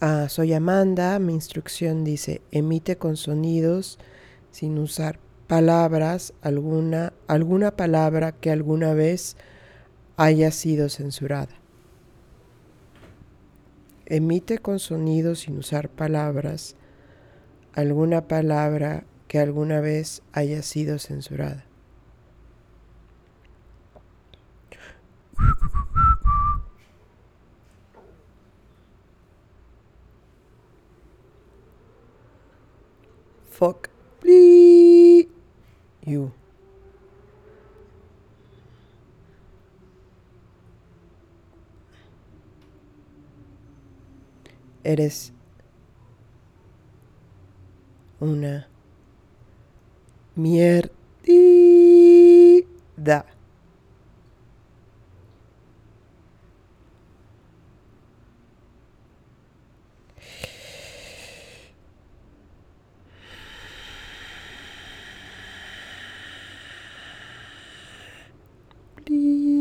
Soy Amanda, mi instrucción dice, emite con sonidos sin usar palabras, alguna palabra que alguna vez haya sido censurada. Emite con sonidos sin usar palabras, alguna palabra que alguna vez haya sido censurada. Fuck, please, you. Eres una mierda. Please.